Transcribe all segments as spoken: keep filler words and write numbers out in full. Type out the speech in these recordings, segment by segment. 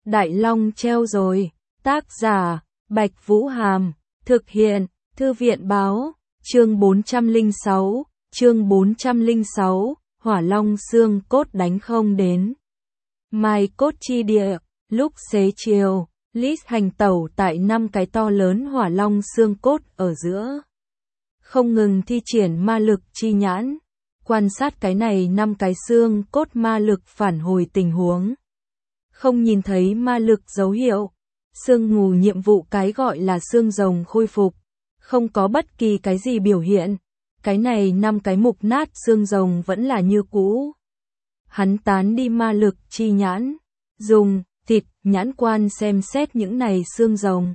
Đại Long treo rồi. Tác giả, Bạch Vũ Hàm. Thực hiện, Thư viện Báo. Chương bốn trăm lẻ sáu, chương bốn trăm lẻ sáu, Hỏa Long xương cốt đánh không đến. Mai cốt chi địa, lúc xế chiều, Lis hành tẩu tại năm cái to lớn hỏa long xương cốt ở giữa. Không ngừng thi triển ma lực chi nhãn, quan sát cái này năm cái xương cốt ma lực phản hồi tình huống. Không nhìn thấy ma lực dấu hiệu, sương mù nhiệm vụ cái gọi là xương rồng khôi phục, không có bất kỳ cái gì biểu hiện. Cái này năm cái mục nát xương rồng vẫn là như cũ. Hắn tán đi ma lực chi nhãn, dùng thịt nhãn quan xem xét những này xương rồng.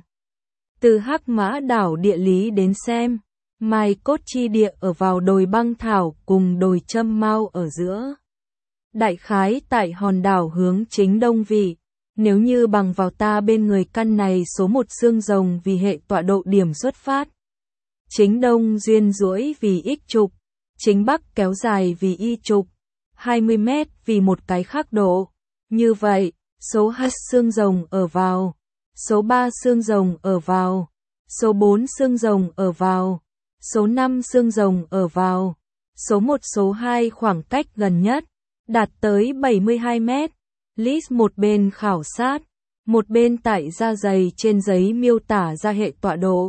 Từ Hắc Mã đảo địa lý đến xem, Mai cốt chi địa ở vào đồi băng thảo cùng đồi châm mau ở giữa. Đại khái tại hòn đảo hướng chính đông vị, nếu như bằng vào ta bên người căn này số một xương rồng vì hệ tọa độ điểm xuất phát. Chính đông duyên duỗi vì x trục, chính bắc kéo dài vì y trục, hai mươi mét vì một cái khác độ. Như vậy, số hai xương rồng ở vào, số ba xương rồng ở vào, số bốn xương rồng ở vào, số năm xương rồng ở vào, số một số hai khoảng cách gần nhất, đạt tới bảy mươi hai mét. Lis một bên khảo sát, một bên tại da dày trên giấy miêu tả ra hệ tọa độ.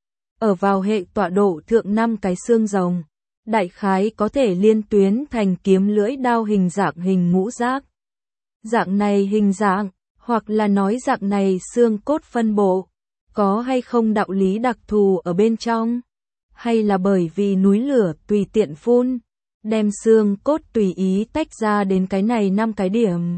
Ở vào hệ tọa độ thượng năm cái xương rồng, đại khái có thể liên tuyến thành kiếm lưỡi đao hình dạng hình ngũ giác. Dạng này hình dạng, hoặc là nói dạng này xương cốt phân bộ, có hay không đạo lý đặc thù ở bên trong, hay là bởi vì núi lửa tùy tiện phun, đem xương cốt tùy ý tách ra đến cái này năm cái điểm.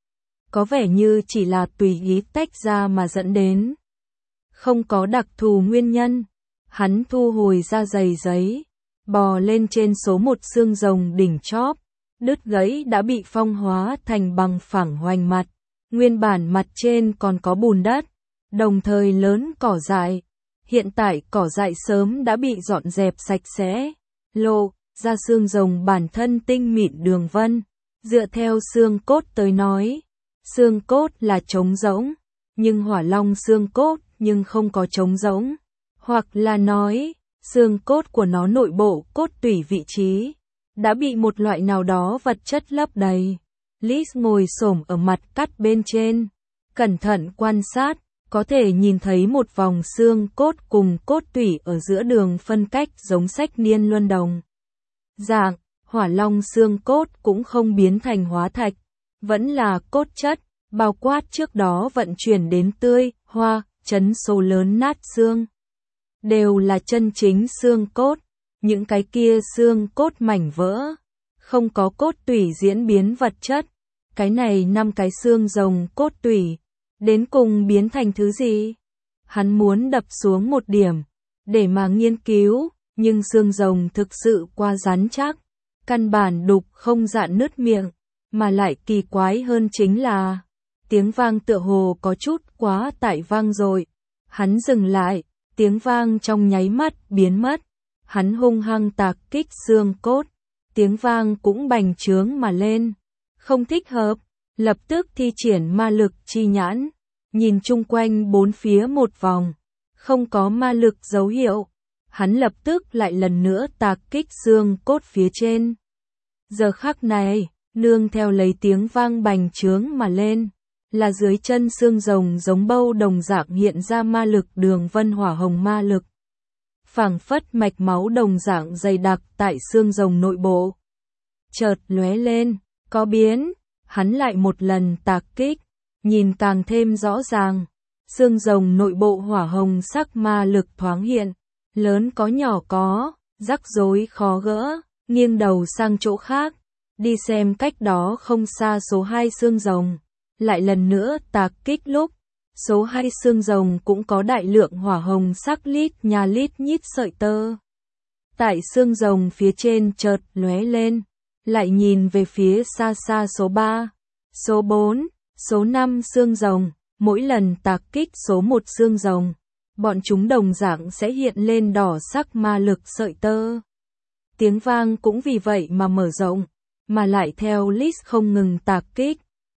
Có vẻ như chỉ là tùy ý tách ra mà dẫn đến. Không có đặc thù nguyên nhân, hắn thu hồi ra giày giấy, bò lên trên số một xương rồng đỉnh chóp. Đứt gãy đã bị phong hóa thành bằng phẳng hoành mặt, nguyên bản mặt trên còn có bùn đất, đồng thời lớn cỏ dại. Hiện tại cỏ dại sớm đã bị dọn dẹp sạch sẽ, lộ ra xương rồng bản thân tinh mịn đường vân. Dựa theo xương cốt tới nói, xương cốt là trống rỗng, nhưng hỏa long xương cốt nhưng không có trống rỗng, hoặc là nói, xương cốt của nó nội bộ cốt tủy vị trí đã bị một loại nào đó vật chất lấp đầy. Lis ngồi xổm ở mặt cắt bên trên, cẩn thận quan sát, có thể nhìn thấy một vòng xương cốt cùng cốt tủy ở giữa đường phân cách giống sách niên luân đồng. Dạng, hỏa long xương cốt cũng không biến thành hóa thạch, vẫn là cốt chất, bao quát trước đó vận chuyển đến tươi, hoa, chấn số lớn nát xương. Đều là chân chính xương cốt. Những cái kia xương cốt mảnh vỡ, không có cốt tủy diễn biến vật chất. Cái này năm cái xương rồng cốt tủy, đến cùng biến thành thứ gì? Hắn muốn đập xuống một điểm, để mà nghiên cứu, nhưng xương rồng thực sự quá rắn chắc, căn bản đục không dạn nứt miệng, mà lại kỳ quái hơn chính là, tiếng vang tựa hồ có chút quá tải vang rồi. Hắn dừng lại, tiếng vang trong nháy mắt biến mất. Hắn hung hăng tạc kích xương cốt, tiếng vang cũng bành trướng mà lên. Không thích hợp, lập tức thi triển ma lực chi nhãn, nhìn chung quanh bốn phía một vòng, không có ma lực dấu hiệu. Hắn lập tức lại lần nữa tạc kích xương cốt phía trên. Giờ khắc này, nương theo lấy tiếng vang bành trướng mà lên, là dưới chân xương rồng giống bâu đồng dạng hiện ra ma lực đường vân hỏa hồng ma lực. Phảng phất mạch máu đồng dạng dày đặc tại xương rồng nội bộ. Chợt lóe lên, có biến, hắn lại một lần tạc kích, nhìn càng thêm rõ ràng. Xương rồng nội bộ hỏa hồng sắc ma lực thoáng hiện, lớn có nhỏ có, rắc rối khó gỡ, nghiêng đầu sang chỗ khác, đi xem cách đó không xa số hai xương rồng. Lại lần nữa tạc kích lúc, số hai xương rồng cũng có đại lượng hỏa hồng sắc lít nhà lít nhít sợi tơ. Tại xương rồng phía trên chợt lóe lên, lại nhìn về phía xa xa số ba, số bốn, số năm xương rồng, mỗi lần tạc kích số một xương rồng, bọn chúng đồng dạng sẽ hiện lên đỏ sắc ma lực sợi tơ. Tiếng vang cũng vì vậy mà mở rộng, mà lại theo Lis không ngừng tạc kích,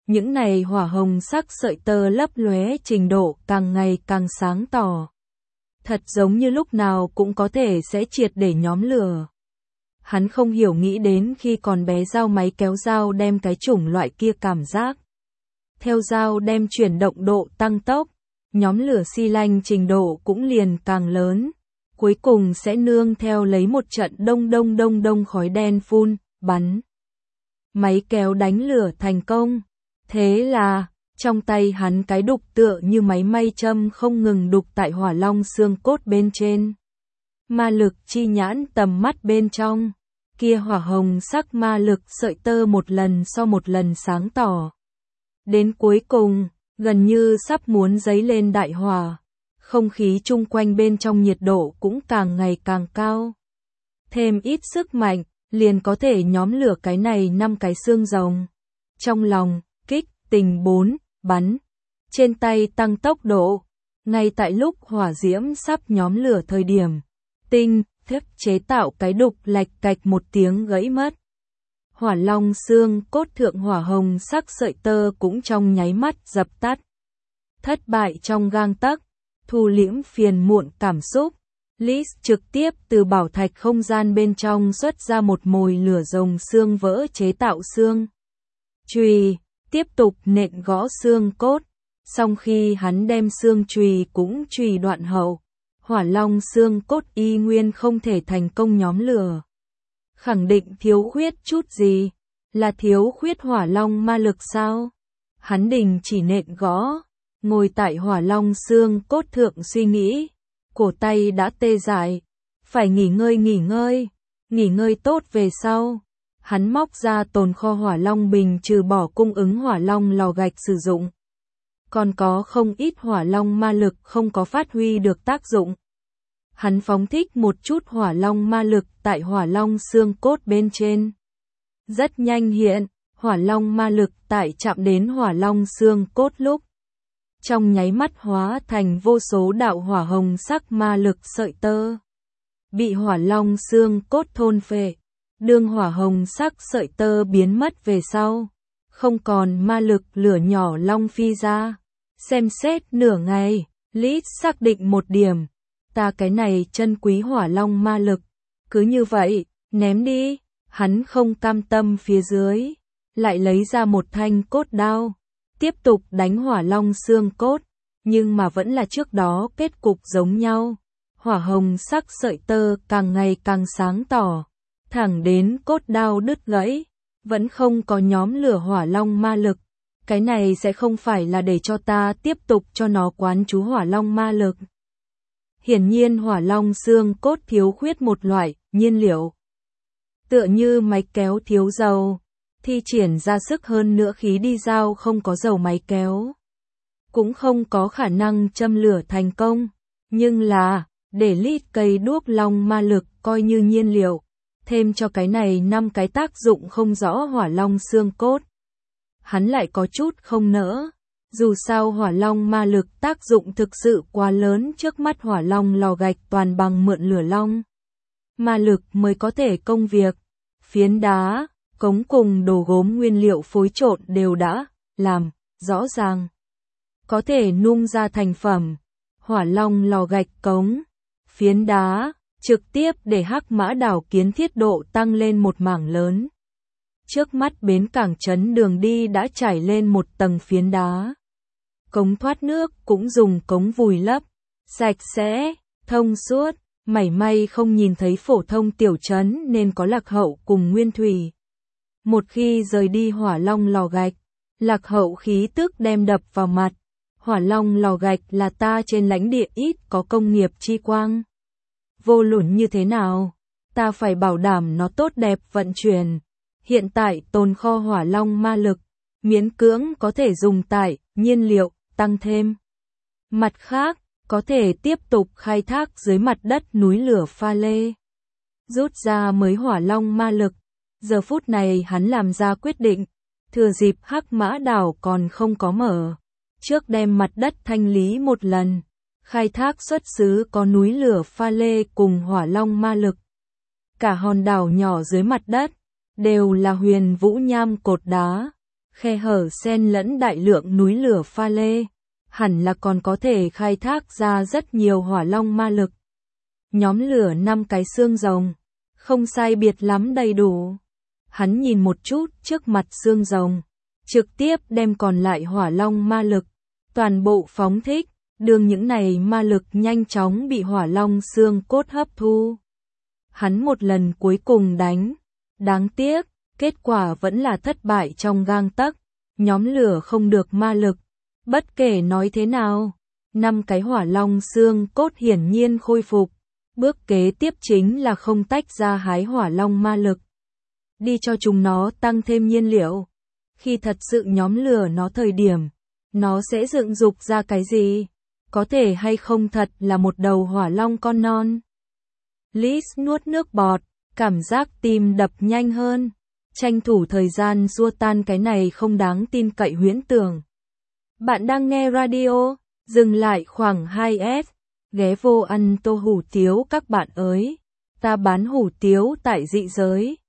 Những này hỏa hồng sắc sợi tơ lấp lóe trình độ càng ngày càng sáng tỏ. Thật giống như lúc nào cũng có thể sẽ triệt để nhóm lửa. Hắn không hiểu nghĩ đến khi còn bé dao máy kéo dao đem cái chủng loại kia cảm giác. Theo dao đem chuyển động độ tăng tốc, nhóm lửa xi lanh trình độ cũng liền càng lớn. Cuối cùng sẽ nương theo lấy một trận đông đông đông đông khói đen phun, bắn. Máy kéo đánh lửa thành công. Thế là, trong tay hắn cái đục tựa như máy may châm không ngừng đục tại hỏa long xương cốt bên trên. Ma lực chi nhãn tầm mắt bên trong, kia hỏa hồng sắc ma lực sợi tơ một lần so một lần sáng tỏ. Đến cuối cùng, gần như sắp muốn dấy lên đại hỏa, không khí chung quanh bên trong nhiệt độ cũng càng ngày càng cao. Thêm ít sức mạnh, liền có thể nhóm lửa cái này năm cái xương rồng. Trong lòng, kích, tình bốn, bắn. Trên tay tăng tốc độ. Ngay tại lúc hỏa diễm sắp nhóm lửa thời điểm. Tinh, thức chế tạo cái đục lạch cạch một tiếng gãy mất. Hỏa long xương cốt thượng hỏa hồng sắc sợi tơ cũng trong nháy mắt dập tắt. Thất bại trong gang tấc, thu liễm phiền muộn cảm xúc. Liz trực tiếp từ bảo thạch không gian bên trong xuất ra một mồi lửa rồng xương vỡ chế tạo xương chùy, tiếp tục nện gõ xương cốt. Song khi hắn đem xương chùy cũng chùy đoạn hậu, hỏa long xương cốt y nguyên không thể thành công nhóm lửa. Khẳng định thiếu khuyết chút gì, là thiếu khuyết hỏa long ma lực sao? Hắn đình chỉ nện gõ, ngồi tại hỏa long xương cốt thượng suy nghĩ. Cổ tay đã tê dại, phải nghỉ ngơi nghỉ ngơi, nghỉ ngơi tốt về sau. Hắn móc ra tồn kho hỏa long bình trừ bỏ cung ứng hỏa long lò gạch sử dụng. Còn có không ít hỏa long ma lực không có phát huy được tác dụng. Hắn phóng thích một chút hỏa long ma lực tại hỏa long xương cốt bên trên. Rất nhanh hiện, hỏa long ma lực tại chạm đến hỏa long xương cốt lúc. Trong nháy mắt hóa thành vô số đạo hỏa hồng sắc ma lực sợi tơ. Bị hỏa long xương cốt thôn phệ. Đương hỏa hồng sắc sợi tơ biến mất về sau. Không còn ma lực lửa nhỏ long phi ra. Xem xét nửa ngày, Liz xác định một điểm. Ta cái này chân quý hỏa long ma lực. Cứ như vậy, ném đi. Hắn không cam tâm phía dưới. Lại lấy ra một thanh cốt đao. Tiếp tục đánh hỏa long xương cốt, nhưng mà vẫn là trước đó kết cục giống nhau. Hỏa hồng sắc sợi tơ càng ngày càng sáng tỏ, thẳng đến cốt đao đứt gãy, vẫn không có nhóm lửa hỏa long ma lực. Cái này sẽ không phải là để cho ta tiếp tục cho nó quán chú hỏa long ma lực. Hiển nhiên hỏa long xương cốt thiếu khuyết một loại nhiên liệu. Tựa như máy kéo thiếu dầu. Thi triển ra sức hơn nữa khí đi dao không có dầu máy kéo. Cũng không có khả năng châm lửa thành công. Nhưng là, để lít cây đuốc long ma lực coi như nhiên liệu. Thêm cho cái này năm cái tác dụng không rõ hỏa long xương cốt. Hắn lại có chút không nỡ. Dù sao hỏa long ma lực tác dụng thực sự quá lớn trước mắt hỏa long lò gạch toàn bằng mượn lửa long. Ma lực mới có thể công việc. Phiến đá. Cống cùng đồ gốm nguyên liệu phối trộn đều đã làm rõ ràng. Có thể nung ra thành phẩm. Hỏa long lò gạch cống, phiến đá, trực tiếp để Hắc Mã đảo kiến thiết độ tăng lên một mảng lớn. Trước mắt bến cảng trấn đường đi đã trải lên một tầng phiến đá. Cống thoát nước cũng dùng cống vùi lấp, sạch sẽ, thông suốt, mảy may không nhìn thấy phổ thông tiểu trấn nên có Lạc Hậu cùng Nguyên Thủy. Một khi rời đi hỏa long lò gạch, Lạc Hậu khí tức đem đập vào mặt. Hỏa long lò gạch là ta trên lãnh địa ít có công nghiệp chi quang. Vô luận như thế nào, ta phải bảo đảm nó tốt đẹp vận chuyển. Hiện tại tồn kho hỏa long ma lực, miễn cưỡng có thể dùng tại nhiên liệu, tăng thêm. Mặt khác, có thể tiếp tục khai thác dưới mặt đất núi lửa pha lê. Rút ra mới hỏa long ma lực. Giờ phút này hắn làm ra quyết định, thừa dịp Hắc Mã đảo còn không có mở. Trước đem mặt đất thanh lý một lần, khai thác xuất xứ có núi lửa pha lê cùng hỏa long ma lực. Cả hòn đảo nhỏ dưới mặt đất, đều là huyền vũ nham cột đá, khe hở xen lẫn đại lượng núi lửa pha lê, hẳn là còn có thể khai thác ra rất nhiều hỏa long ma lực. Nhóm lửa năm cái xương rồng, không sai biệt lắm đầy đủ. Hắn nhìn một chút trước mặt xương rồng, trực tiếp đem còn lại hỏa long ma lực, toàn bộ phóng thích, đường những này ma lực nhanh chóng bị hỏa long xương cốt hấp thu. Hắn một lần cuối cùng đánh, đáng tiếc, kết quả vẫn là thất bại trong gang tấc, nhóm lửa không được ma lực. Bất kể nói thế nào, năm cái hỏa long xương cốt hiển nhiên khôi phục, bước kế tiếp chính là không tách ra hái hỏa long ma lực. Đi cho chúng nó tăng thêm nhiên liệu. Khi thật sự nhóm lửa nó thời điểm, nó sẽ dựng dục ra cái gì? Có thể hay không thật là một đầu hỏa long con non? Liz nuốt nước bọt, cảm giác tim đập nhanh hơn, tranh thủ thời gian xua tan cái này không đáng tin cậy huyễn tưởng. Bạn đang nghe radio, dừng lại khoảng hai phút, ghé vô ăn tô hủ tiếu các bạn ơi, ta bán hủ tiếu tại dị giới.